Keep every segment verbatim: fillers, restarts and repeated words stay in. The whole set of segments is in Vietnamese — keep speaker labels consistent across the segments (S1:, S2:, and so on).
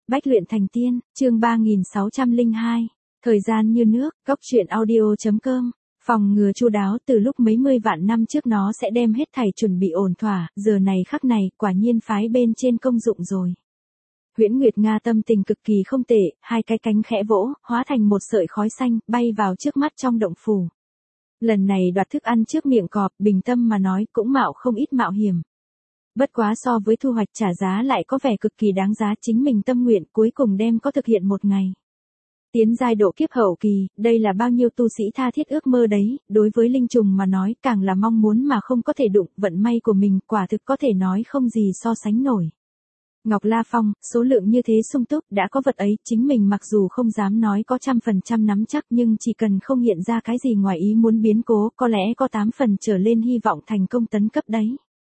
S1: Bách luyện thành tiên, chương ba nghìn sáu trăm lẻ hai. Thời gian như nước, góc truyện audio.com. Phòng ngừa chu đáo từ lúc mấy mươi vạn năm trước nó sẽ đem hết thảy chuẩn bị ổn thỏa, giờ này khắc này, quả nhiên phái bên trên công dụng rồi. Huyễn Nguyệt Nga tâm tình cực kỳ không tệ, hai cái cánh khẽ vỗ, hóa thành một sợi khói xanh, bay vào trước mắt trong động phủ. Lần này đoạt thức ăn trước miệng cọp, bình tâm mà nói, cũng mạo không ít mạo hiểm. Bất quá so với thu hoạch trả giá lại có vẻ cực kỳ đáng giá, chính mình tâm nguyện cuối cùng đem có thực hiện một ngày. Tiến giai độ kiếp hậu kỳ, đây là bao nhiêu tu sĩ tha thiết ước mơ đấy, đối với linh trùng mà nói càng là mong muốn mà không có thể đụng, vận may của mình quả thực có thể nói không gì so sánh nổi. Ngọc La Phong, số lượng như thế sung túc, đã có vật ấy, chính mình mặc dù không dám nói có trăm phần trăm nắm chắc nhưng chỉ cần không hiện ra cái gì ngoài ý muốn biến cố, có lẽ có tám phần trở lên hy vọng thành công tấn cấp đấy.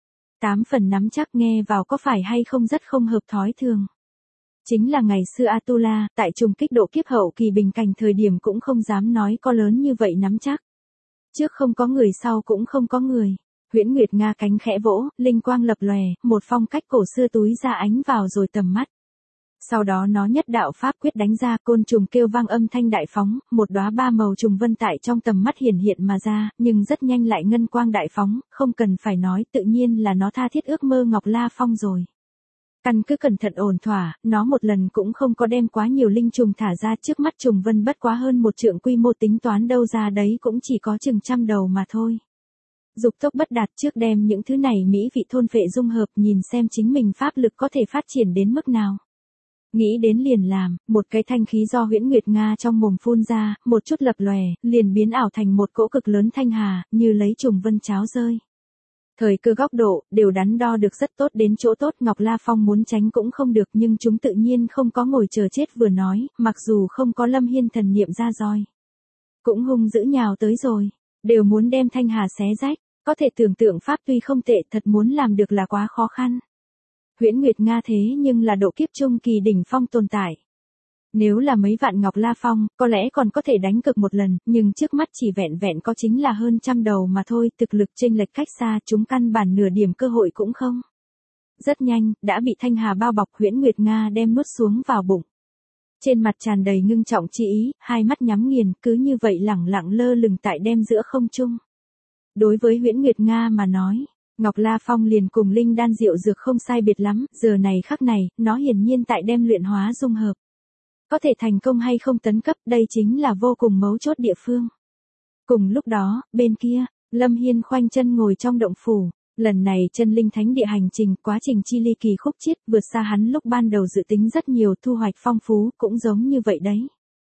S1: Tám phần nắm chắc nghe vào có phải hay không rất không hợp thói thường. Chính là ngày xưa Atula, tại trùng kích độ kiếp hậu kỳ bình cảnh thời điểm cũng không dám nói có lớn như vậy nắm chắc. Trước không có người sau cũng không có người. Huyễn Nguyệt Nga cánh khẽ vỗ, linh quang lập lòe, một phong cách cổ xưa túi ra ánh vào rồi tầm mắt. Sau đó nó nhất đạo pháp quyết đánh ra, côn trùng kêu vang âm thanh đại phóng, một đóa ba màu trùng vân tại trong tầm mắt hiển hiện mà ra, nhưng rất nhanh lại ngân quang đại phóng, không cần phải nói, tự nhiên là nó tha thiết ước mơ Ngọc La Phong rồi. Căn cứ cẩn thận ổn thỏa, nó một lần cũng không có đem quá nhiều linh trùng thả ra, trước mắt trùng vân bất quá hơn một trượng, quy mô tính toán đâu ra đấy cũng chỉ có chừng trăm đầu mà thôi. Dục tốc bất đạt, trước đem những thứ này mỹ vị thôn phệ dung hợp, nhìn xem chính mình pháp lực có thể phát triển đến mức nào. Nghĩ đến liền làm, một cái thanh khí do Huyễn Nguyệt Nga trong mồm phun ra, một chút lập lòe, liền biến ảo thành một cỗ cực lớn thanh hà, như lấy trùng vân cháo rơi. Thời cơ góc độ, đều đắn đo được rất tốt, đến chỗ tốt Ngọc La Phong muốn tránh cũng không được, nhưng chúng tự nhiên không có ngồi chờ chết vừa nói, mặc dù không có Lâm Hiên thần niệm ra roi. Cũng hung dữ nhào tới rồi, đều muốn đem thanh hà xé rách, có thể tưởng tượng pháp tuy không tệ, thật muốn làm được là quá khó khăn. Huyễn Nguyệt Nga thế nhưng là độ kiếp trung kỳ đỉnh phong tồn tại. Nếu là mấy vạn Ngọc La Phong, có lẽ còn có thể đánh cực một lần, nhưng trước mắt chỉ vẹn vẹn có chính là hơn trăm đầu mà thôi, thực lực chênh lệch cách xa, chúng căn bản nửa điểm cơ hội cũng không. Rất nhanh, đã bị thanh hà bao bọc, Huyễn Nguyệt Nga đem nuốt xuống vào bụng. Trên mặt tràn đầy ngưng trọng chi ý, hai mắt nhắm nghiền, cứ như vậy lẳng lặng lơ lửng tại đem giữa không trung. Đối với Huyễn Nguyệt Nga mà nói, Ngọc La Phong liền cùng linh đan diệu dược không sai biệt lắm, giờ này khắc này, nó hiển nhiên tại đem luyện hóa dung hợp. Có thể thành công hay không tấn cấp, đây chính là vô cùng mấu chốt địa phương. Cùng lúc đó, bên kia, Lâm Hiên khoanh chân ngồi trong động phủ, lần này chân linh thánh địa hành trình, quá trình chi ly kỳ khúc chiết, vượt xa hắn lúc ban đầu dự tính rất nhiều, thu hoạch phong phú, cũng giống như vậy đấy.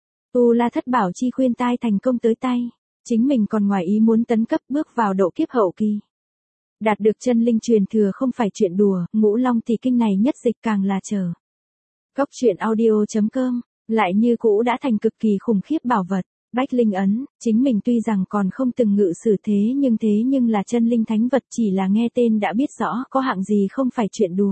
S1: Tu La Thất Bảo chi khuyên tai thành công tới tay, chính mình còn ngoài ý muốn tấn cấp bước vào độ kiếp hậu kỳ. Đạt được chân linh truyền thừa không phải chuyện đùa, Ngũ Long thì kinh này nhất dịch càng là chờ. Góc truyện audio.com, lại như cũ đã thành cực kỳ khủng khiếp bảo vật, Bách Linh ấn, chính mình tuy rằng còn không từng ngự sử thế nhưng thế nhưng là chân linh thánh vật, chỉ là nghe tên đã biết rõ có hạng gì không phải chuyện đùa.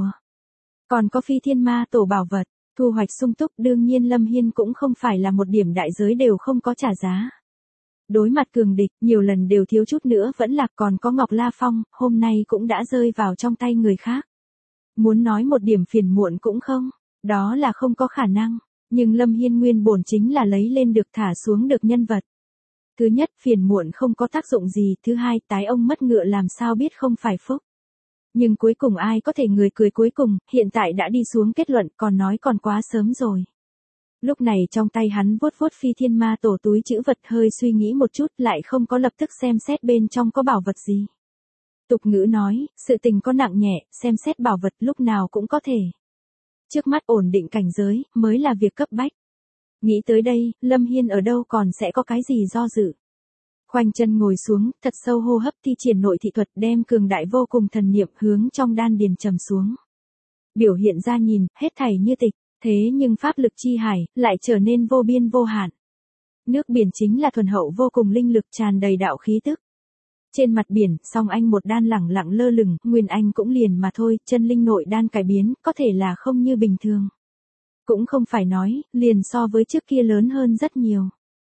S1: Còn có Phi Thiên Ma Tổ bảo vật, thu hoạch sung túc, đương nhiên Lâm Hiên cũng không phải là một điểm đại giới đều không có trả giá. Đối mặt cường địch, nhiều lần đều thiếu chút nữa vẫn lạc, còn có Ngọc La Phong, hôm nay cũng đã rơi vào trong tay người khác. Muốn nói một điểm phiền muộn cũng không, đó là không có khả năng, nhưng Lâm Hiên nguyên bổn chính là lấy lên được thả xuống được nhân vật. Thứ nhất, phiền muộn không có tác dụng gì, thứ hai, tái ông mất ngựa làm sao biết không phải phúc. Nhưng cuối cùng ai có thể người cười cuối cùng, hiện tại đã đi xuống kết luận, còn nói còn quá sớm rồi. Lúc này trong tay hắn vuốt vuốt Phi Thiên Ma Tổ túi trữ vật, hơi suy nghĩ một chút, lại không có lập tức xem xét bên trong có bảo vật gì. Tục ngữ nói, sự tình có nặng nhẹ, xem xét bảo vật lúc nào cũng có thể. Trước mắt ổn định cảnh giới, mới là việc cấp bách. Nghĩ tới đây, Lâm Hiên ở đâu còn sẽ có cái gì do dự. Khoanh chân ngồi xuống, thật sâu hô hấp, thi triển nội thị thuật, đem cường đại vô cùng thần niệm hướng trong đan điền trầm xuống. Biểu hiện ra nhìn, hết thảy như tịch, thế nhưng pháp lực chi hải, lại trở nên vô biên vô hạn. Nước biển chính là thuần hậu vô cùng linh lực, tràn đầy đạo khí tức. Trên mặt biển, song anh một đan lẳng lặng lơ lửng, nguyên anh cũng liền mà thôi, chân linh nội đan cải biến, có thể là không như bình thường. Cũng không phải nói, liền so với trước kia lớn hơn rất nhiều.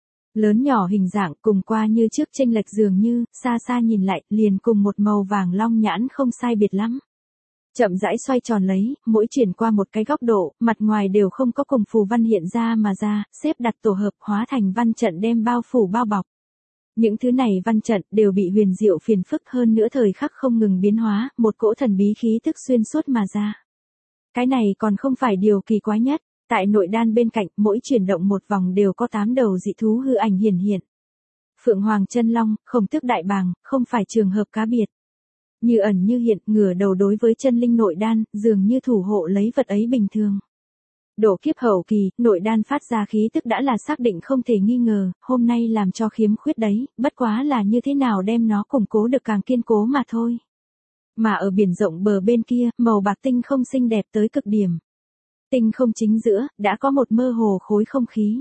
S1: Lớn nhỏ hình dạng cùng qua như trước chênh lệch dường như, xa xa nhìn lại, liền cùng một màu vàng long nhãn không sai biệt lắm. Chậm rãi xoay tròn lấy, mỗi chuyển qua một cái góc độ, mặt ngoài đều không có cùng phù văn hiện ra mà ra, xếp đặt tổ hợp hóa thành văn trận đem bao phủ bao bọc. Những thứ này văn trận đều bị huyền diệu phiền phức hơn nữa thời khắc không ngừng biến hóa, một cỗ thần bí khí thức xuyên suốt mà ra. Cái này còn không phải điều kỳ quái nhất, tại nội đan bên cạnh, mỗi chuyển động một vòng đều có tám đầu dị thú hư ảnh hiển hiện. Phượng Hoàng Chân Long, Khổng Tước Đại Bàng, không phải trường hợp cá biệt. Như ẩn như hiện, ngửa đầu đối với chân linh nội đan, dường như thủ hộ lấy vật ấy bình thường. Độ kiếp hậu kỳ, nội đan phát ra khí tức đã là xác định không thể nghi ngờ, hôm nay làm cho khiếm khuyết đấy, bất quá là như thế nào đem nó củng cố được càng kiên cố mà thôi. Mà ở biển rộng bờ bên kia, màu bạc tinh không xinh đẹp tới cực điểm. Tinh không chính giữa, đã có một mơ hồ khối không khí.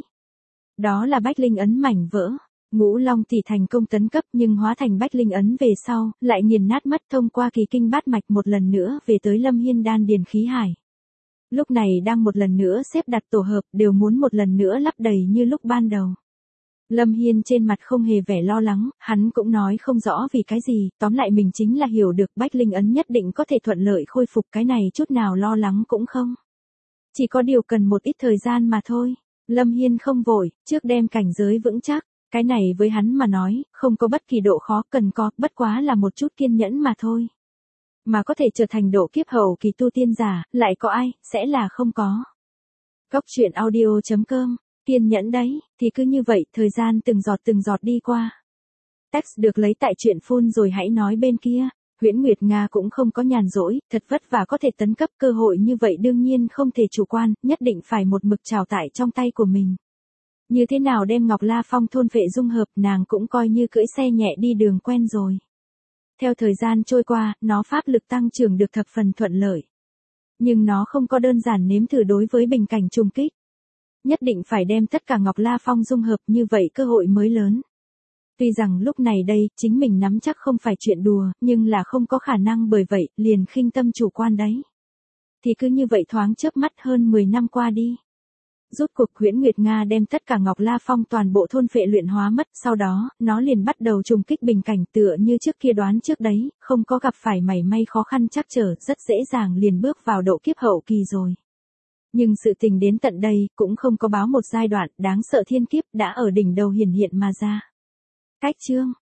S1: Đó là bách linh ấn mảnh vỡ. Ngũ Long thì thành công tấn cấp nhưng hóa thành bách linh ấn về sau, lại nghiền nát mất thông qua kỳ kinh bát mạch một lần nữa về tới Lâm Hiên đan điền khí hải. Lúc này đang một lần nữa xếp đặt tổ hợp, đều muốn một lần nữa lắp đầy như lúc ban đầu. Lâm Hiên trên mặt không hề vẻ lo lắng, hắn cũng nói không rõ vì cái gì, tóm lại mình chính là hiểu được bách linh ấn nhất định có thể thuận lợi khôi phục, cái này chút nào lo lắng cũng không. Chỉ có điều cần một ít thời gian mà thôi. Lâm Hiên không vội, trước đem cảnh giới vững chắc. Cái này với hắn mà nói, không có bất kỳ độ khó, cần có, bất quá là một chút kiên nhẫn mà thôi. Mà có thể trở thành độ kiếp hậu kỳ tu tiên giả, lại có ai, sẽ là không có. Góc truyện audio chấm com, kiên nhẫn đấy, thì cứ như vậy, thời gian từng giọt từng giọt đi qua. Text được lấy tại truyện phun rồi hãy nói bên kia. Huyễn Nguyệt Nga cũng không có nhàn rỗi, thật vất vả có thể tấn cấp, cơ hội như vậy đương nhiên không thể chủ quan, nhất định phải một mực trào tại trong tay của mình. Như thế nào đem Ngọc La Phong thôn phệ dung hợp, nàng cũng coi như cưỡi xe nhẹ đi đường quen rồi. Theo thời gian trôi qua, nó pháp lực tăng trưởng được thập phần thuận lợi. Nhưng nó không có đơn giản nếm thử đối với bình cảnh trùng kích. Nhất định phải đem tất cả Ngọc La Phong dung hợp, như vậy cơ hội mới lớn. Tuy rằng lúc này đây, chính mình nắm chắc không phải chuyện đùa, nhưng là không có khả năng, bởi vậy, liền khinh tâm chủ quan đấy. Thì cứ như vậy thoáng chớp mắt hơn mười năm qua đi. Rốt cuộc Huyễn Nguyệt Nga đem tất cả Ngọc La Phong toàn bộ thôn phệ luyện hóa mất, sau đó, nó liền bắt đầu trùng kích bình cảnh, tựa như trước kia đoán trước đấy, không có gặp phải mảy may khó khăn trắc trở, rất dễ dàng liền bước vào độ kiếp hậu kỳ rồi. Nhưng sự tình đến tận đây, cũng không có báo một giai đoạn, đáng sợ thiên kiếp đã ở đỉnh đầu hiển hiện mà ra. Cách chương